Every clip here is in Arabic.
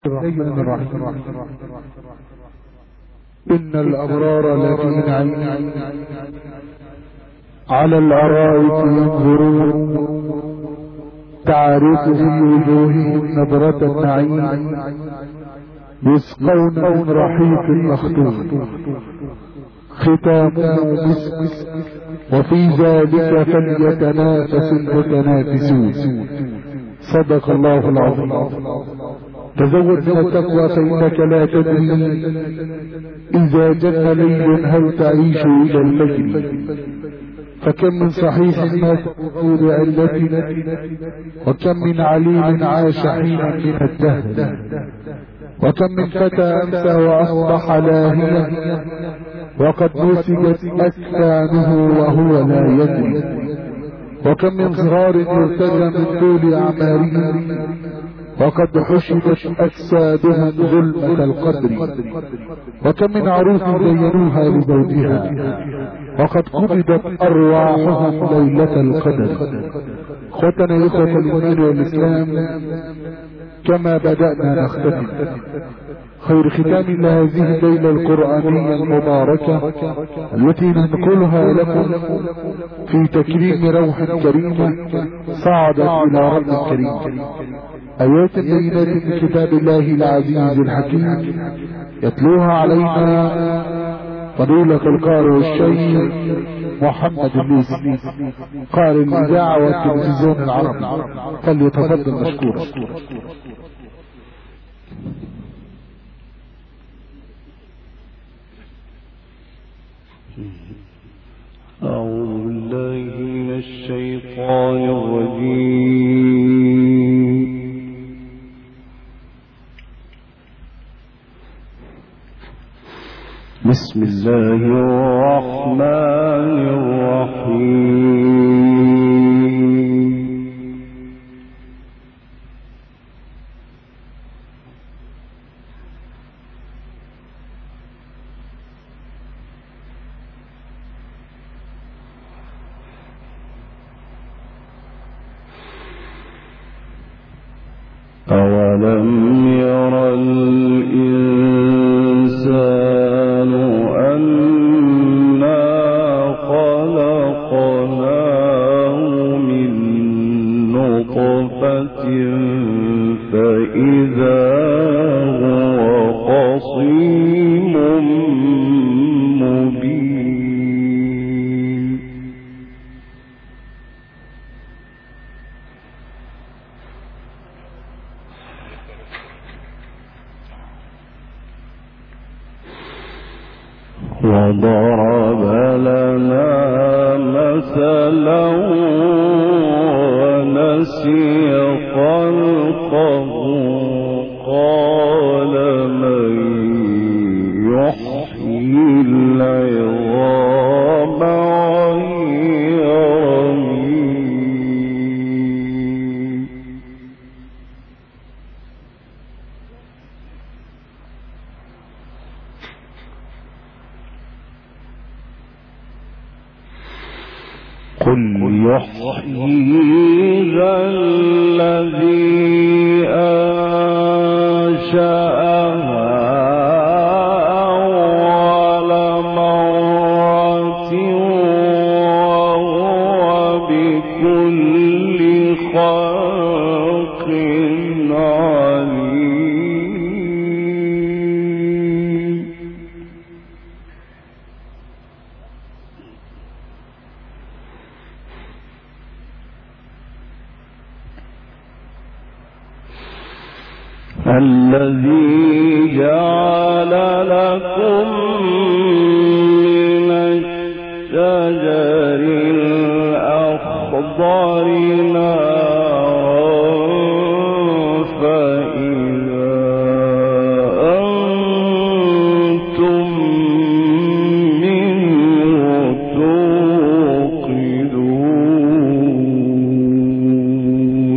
الرحمن الرحيم. إن الأبرار لفي نعيم على الأرائك ينظرون تعرف في وجوههم نظرة النعيم يسقون من رحيق مختوم ختامه مسك وفي ذلك فليتنافس المتنافسون. صدق الله العظيم. تزود من التقوى فإنك لا تدري إذا جن ليل هل تعيش إلى الفجر، فكم من صحيح مات بغير علة وكم من عليل عاش حينا من الدهر، وكم من فتى أمسى وأصبح لاهيا وقد نسجت أكفانه وهو لا يدري، وكم من صغار يرتجى من طول أعمارهم وقد حشدت أجسادهم ظلمة القدر، وكم من عروس زينوها لزوجها وقد قبضت أرواحهم ليلة القدر. اخوتنا إخوة الإيمان والإسلام، كما بدأنا نختتم خير ختام لهذه الليلة القرآنية المباركة التي ننقلها لكم في تكريم روح كريمة صعدت إلى رب كريم، آيات بينات من كتاب الله العزيز الحكيم يتلوها علينا فضيلة القارئ والشيخ محمد الليثي قارئ الإذاعة والتلفزيون العربي، فليتفضل مشكورا. أعوذ بالله من الشيطان الرجيم. بسم الله الرحمن الرحيم. أولم ير الإنسان أنا خلقناه من نطفة فإذا هو خصيم مبين. وضرب لنا مثلا ونسي خلقه قال من يحيي العظام وهي رميم. قل يحييها الذي أنشأها أول مرة وهو بكل خلق عليم. الذي جعل لكم من الشجر الأخضر نارا فإذا أنتم منه توقدون.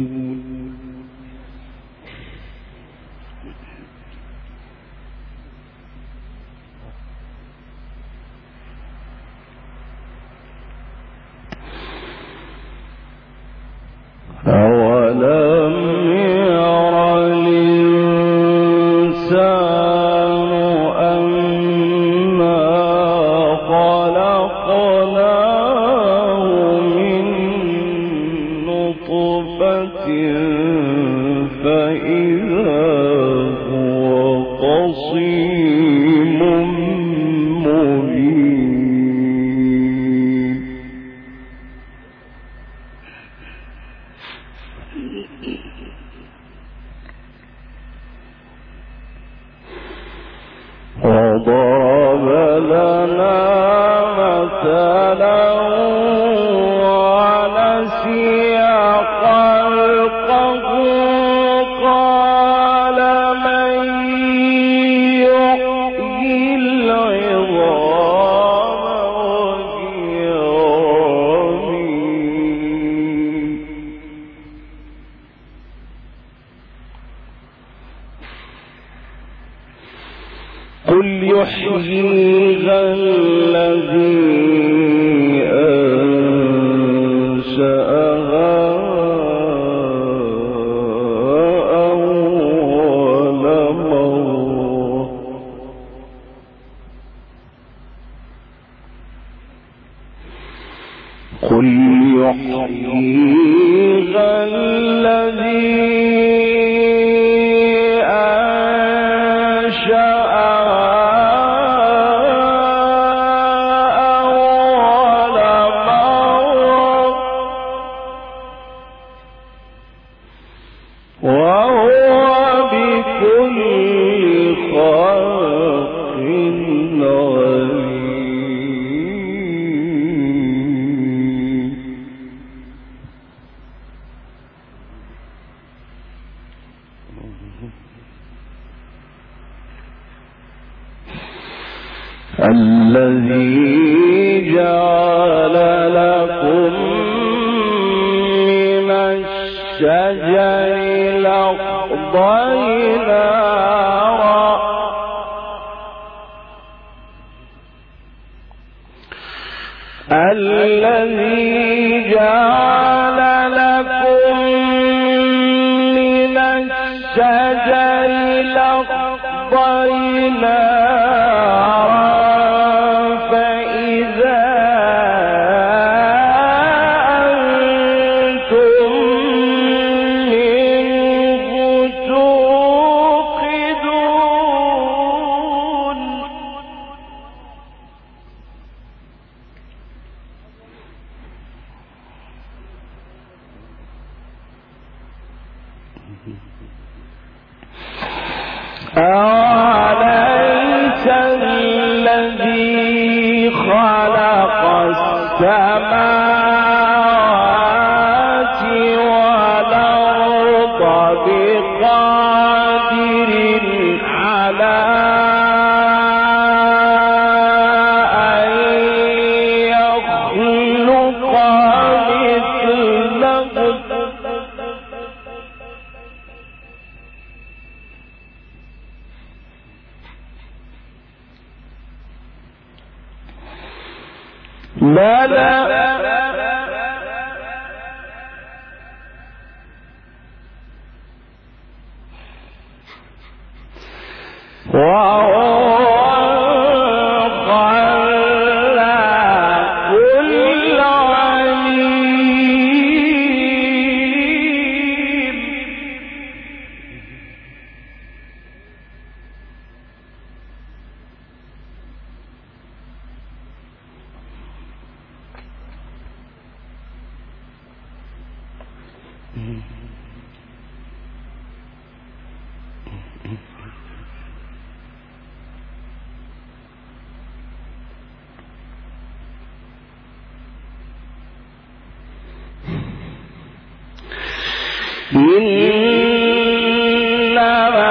وضرب لنا مثلا ونسي خلقه قال من يحيي العظام وهي رميم قل يحييها الذي أنشأها أول مرة قل يحييها الذي الذي جعل لكم من الشجر الأخضر نارا الذي جعل لكم من الشجر الأخضر نارا أوليس الذي خلق السماوات والأرض بقادر على أن يخلق مثلهم بلى وهو الخلاق العليم إنما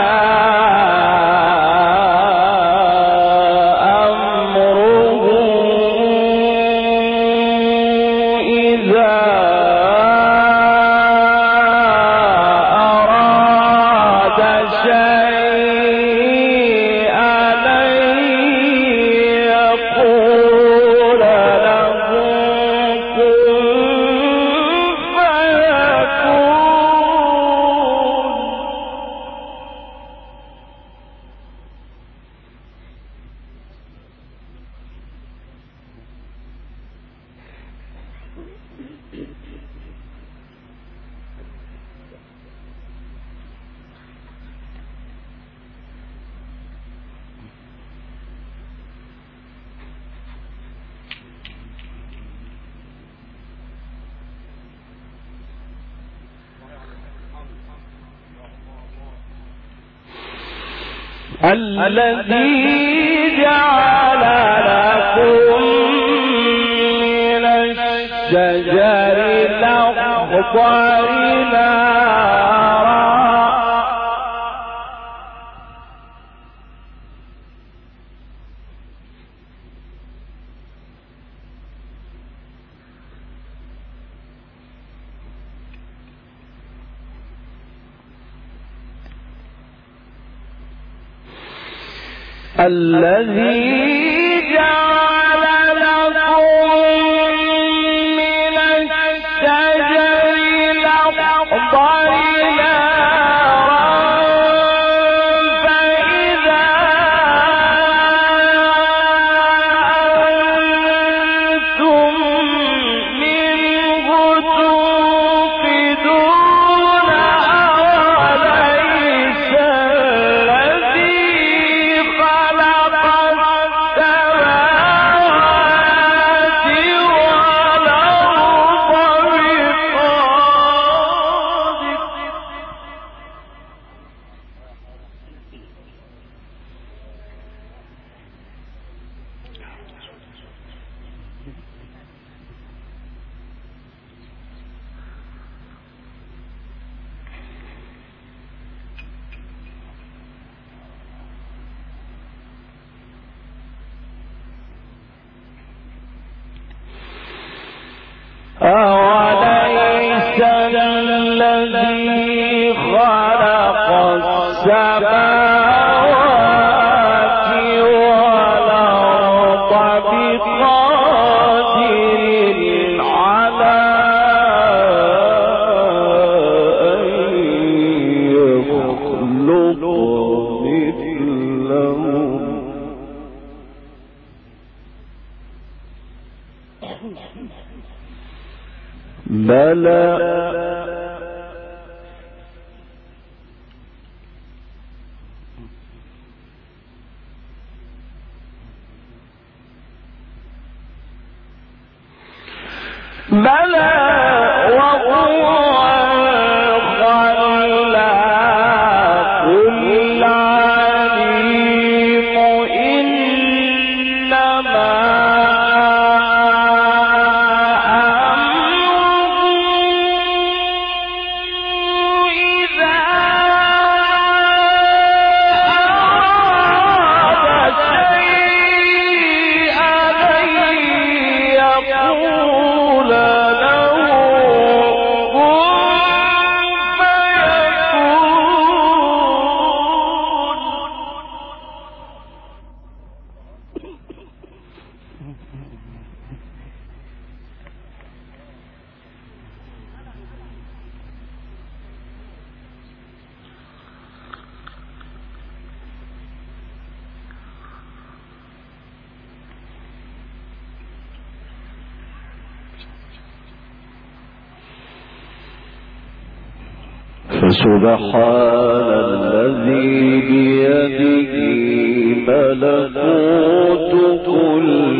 أمره إذا أراد شيئا أن يقول له كن فيكون الذي جعل لكم من الشجر الأخضر نارا الذي جعل لكم من الشجر الأخضر نارا فإذا أنتم منه توقدون أوليس أوليس الذي خلق السماوات والأرض بقادر على أن يخلق مثلهم بلى وهو الخلاق العليم إنما فسبحان الذي بيده ملكوت كل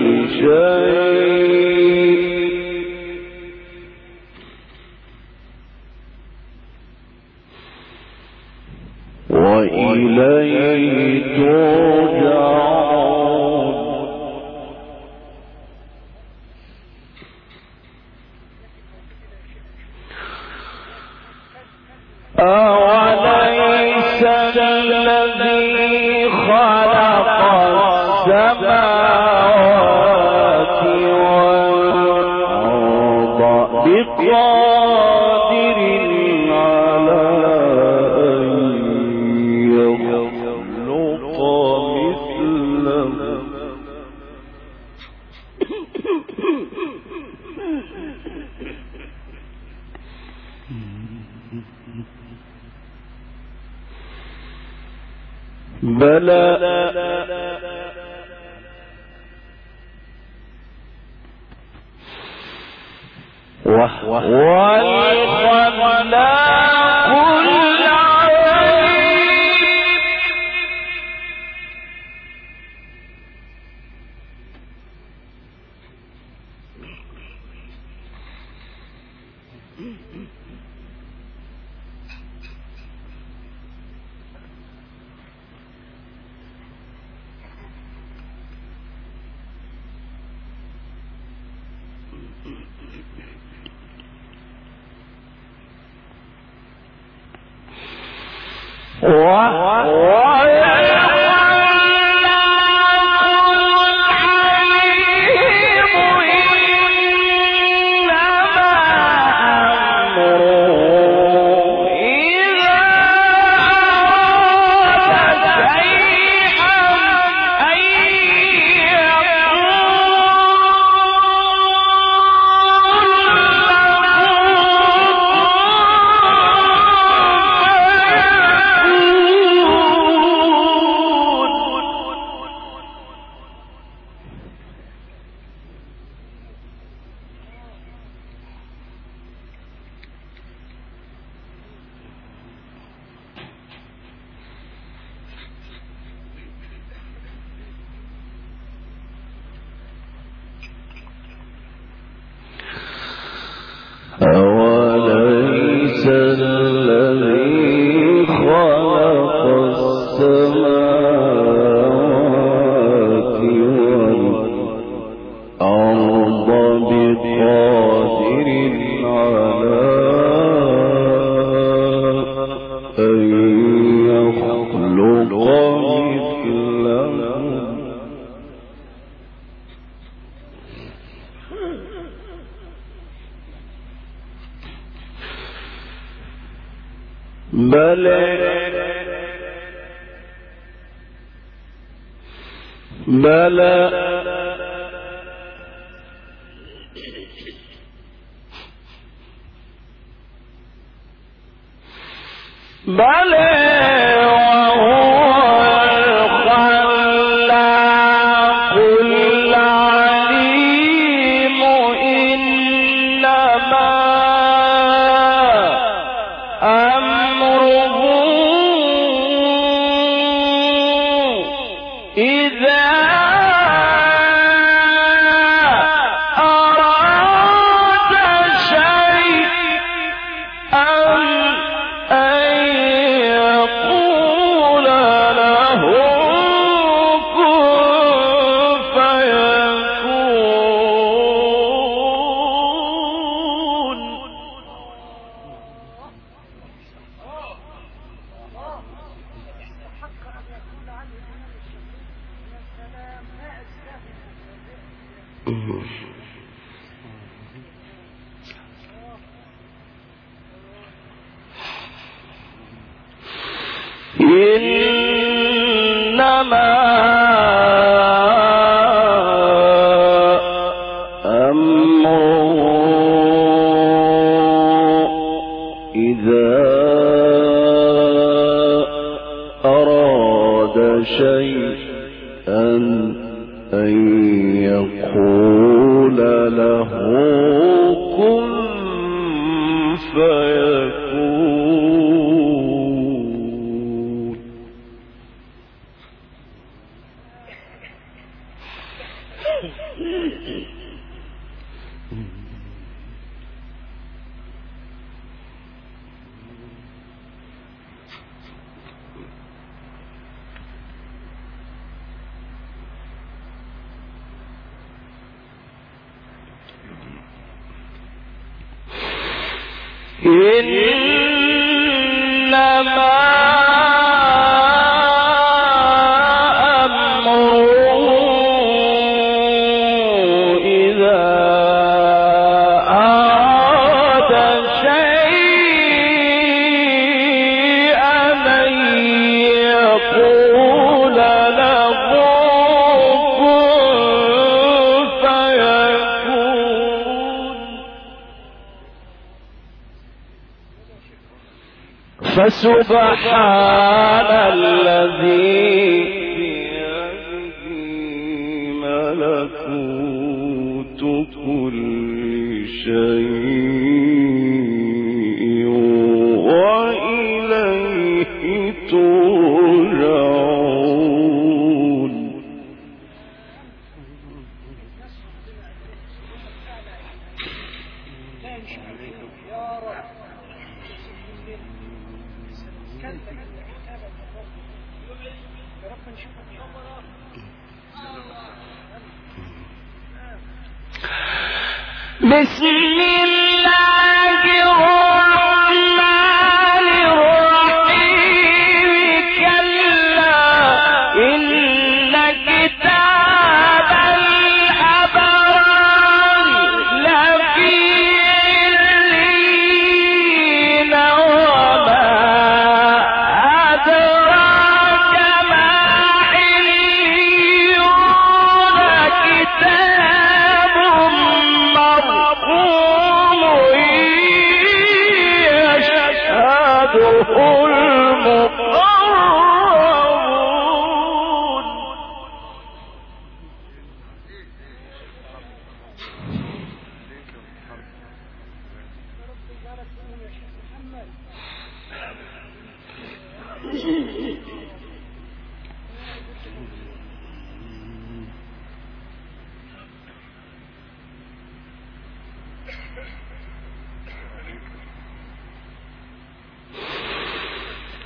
شيء وإليه ترجعون أوليس الذي خلق السماوات والأرض بقادر على أن يخلق مثلهم بلى وهو الخلاق العليم أوليس الذي خلق السماوات والأرض بقادر على أن يخلق مثلهم بلى إنما أمره إذا أراد شيئا أن يقول له كن فيكون. إنما أمره إذا أراد شيئا أن يقول له كن فيكون. فسبحان الذي بيده ملكوت كل شيء وإليه ترجعون. بسم الله الرحمن الرحيم.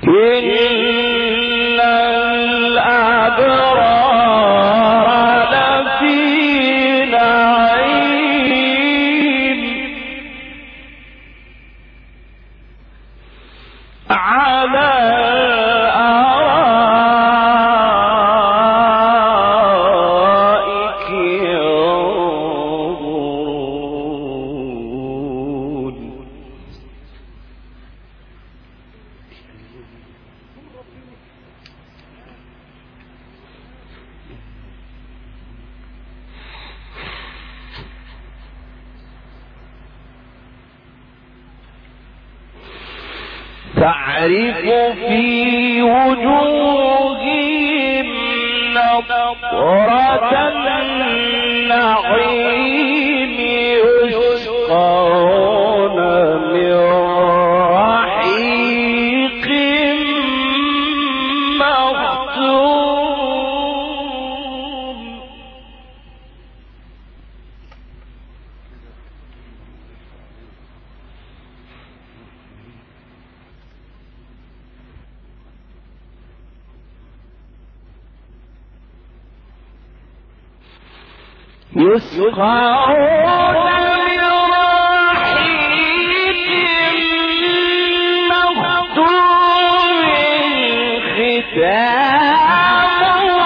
تعرف في وجوههم نضرة النعيم يسقون من رحيق مختوم يسقون من رحيق مختوم ختامه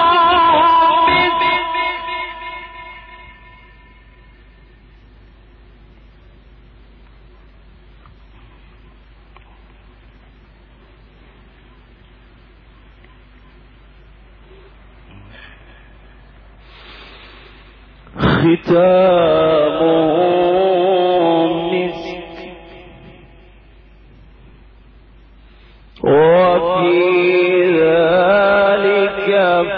مسك وفي ذلك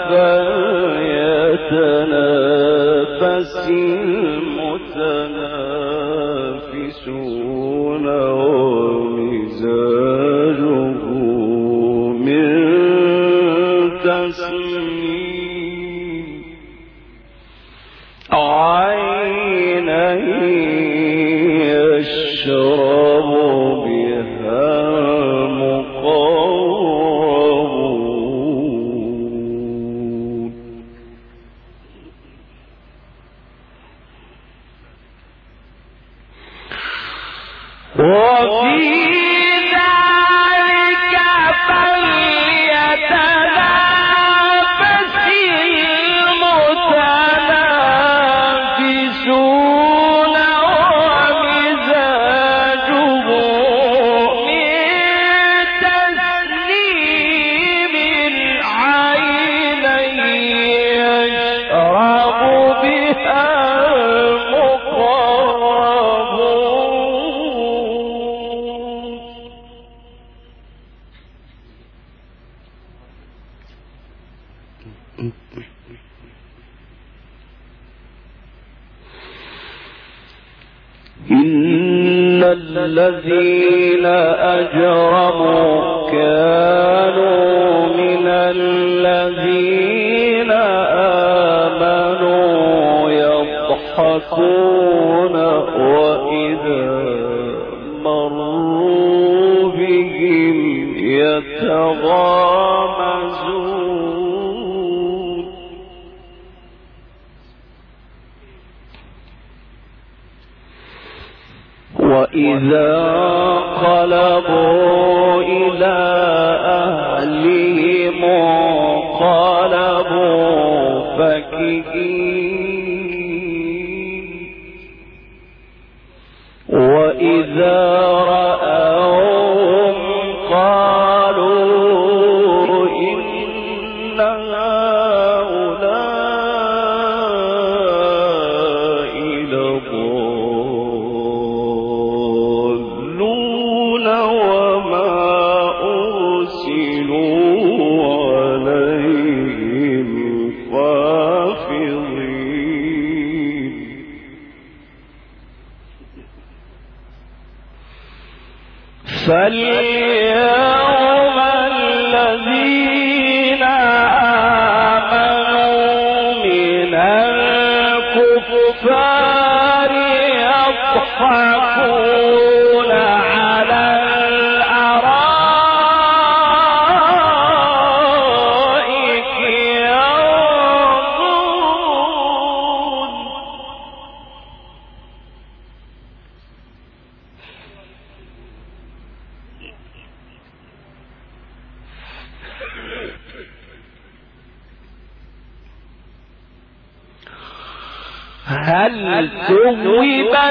فليتنافس المتنافسون ومزاجه من تسنيم عينا يشرب بها المقربون وفي ذلك فليتنافس المتنافسون ومزاجه من تسنيم عينا يشرب بها إن الذين أجرموا كانوا من الذين آمنوا يضحكون وإذا مروا بهم يتغامزون وإذا انقلبوا إلى أهلهم انقلبوا فكهين وإذا رأوهم قالوا إن هؤلاء لضالون وما أرسلوا عليهم حافظين فاليوم الذين آمنوا من الكفار يضحكون على الأرائك هل ثوب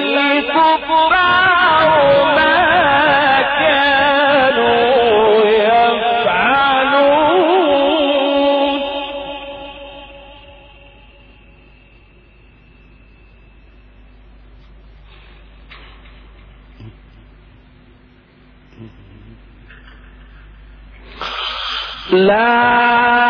الكفار ما كانوا يفعلون لا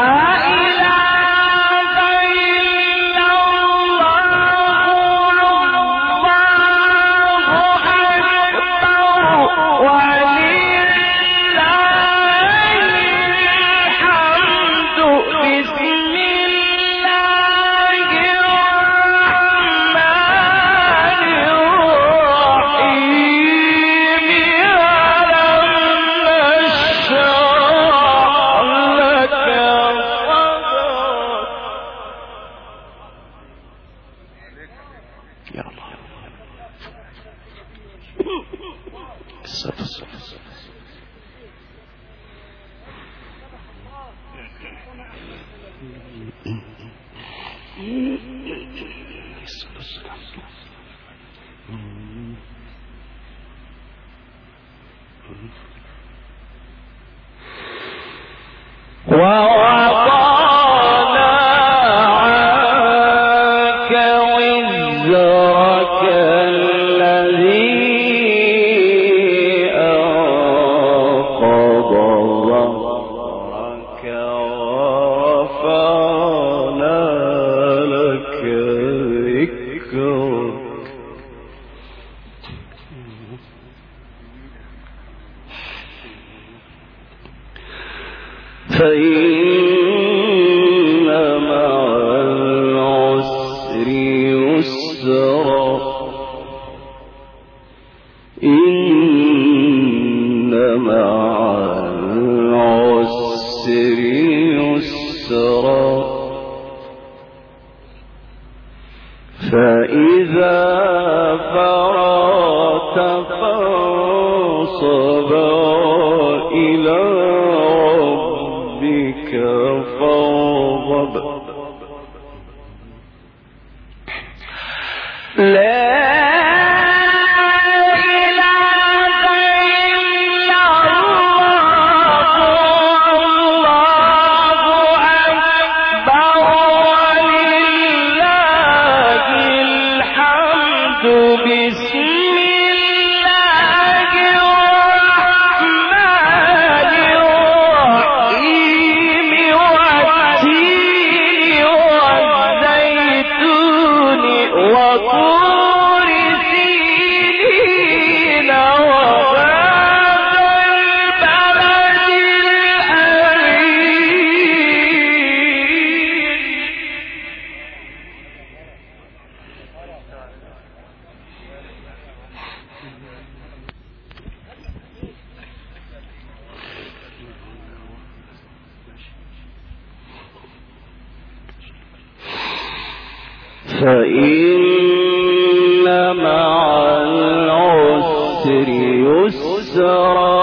فإن مع العسر يسرا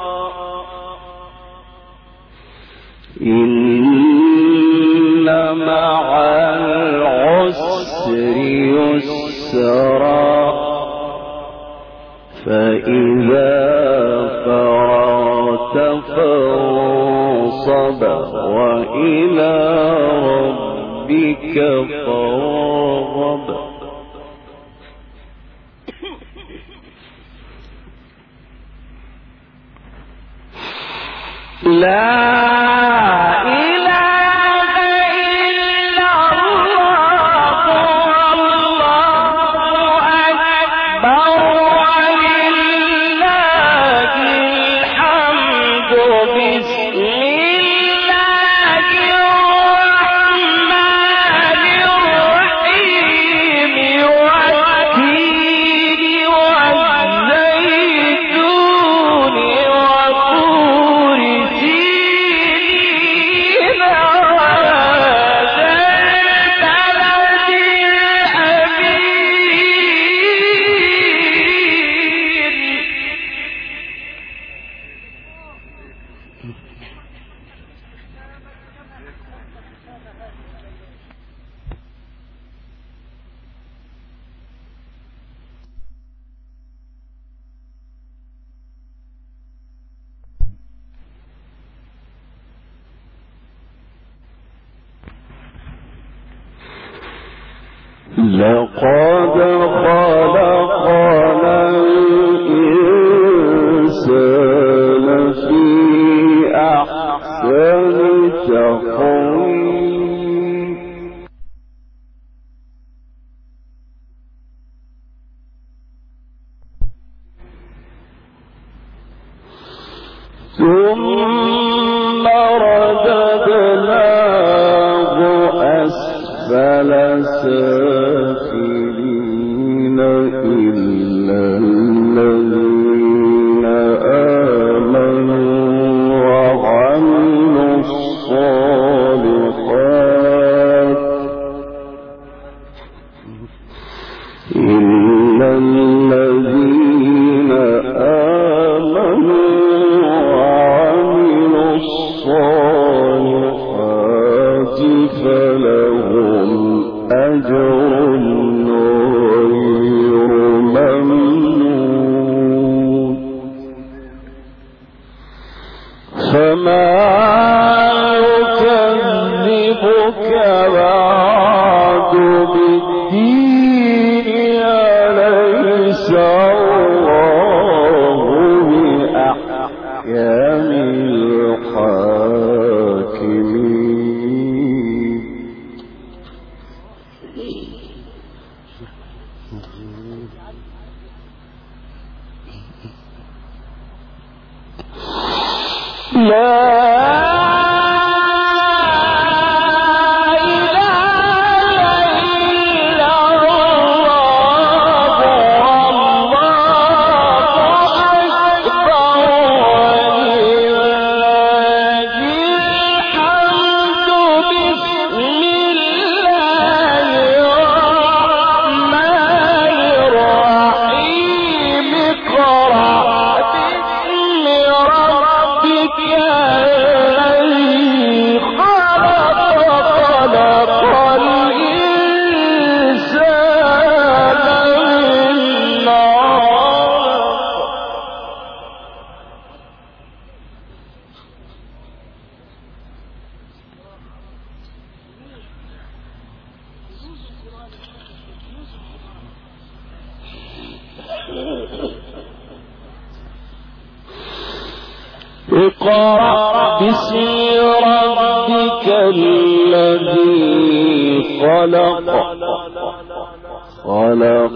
إن مع العسر يسرا فإذا فرغت فانصب وإلى ربك فارغب لقد خلقنا الإنسان في أحسن تقويم ثم رددناه أسفل سافلين إلا الذين آمنوا وعملوا الصالحات إلا الذين آمنوا وعملوا الصالحات فلهم أجر غير ممنون فما يكذبك بعد بالدين أليس الله بأحكم الحاكمين اقرأ باسم ربك الذي خلق خلق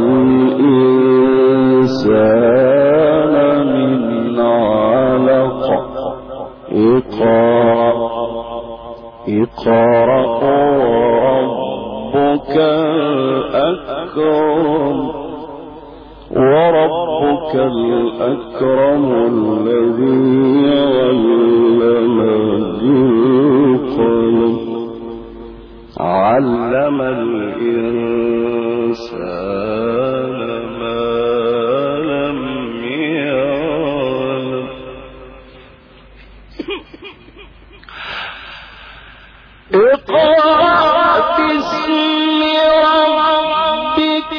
الإنسان من علق اقرأ ربك الأكرم وربك الأكرم الذي علم بالقلم علم الإنسان ما لم يعلم اقرأ باسم ربك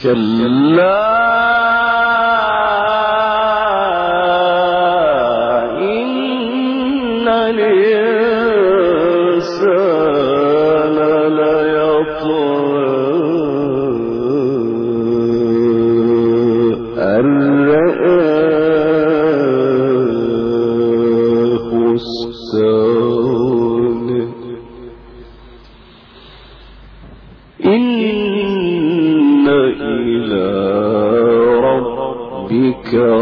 كلا إن الإنسان ليطغى أن رآه استغنى إن إلى ربك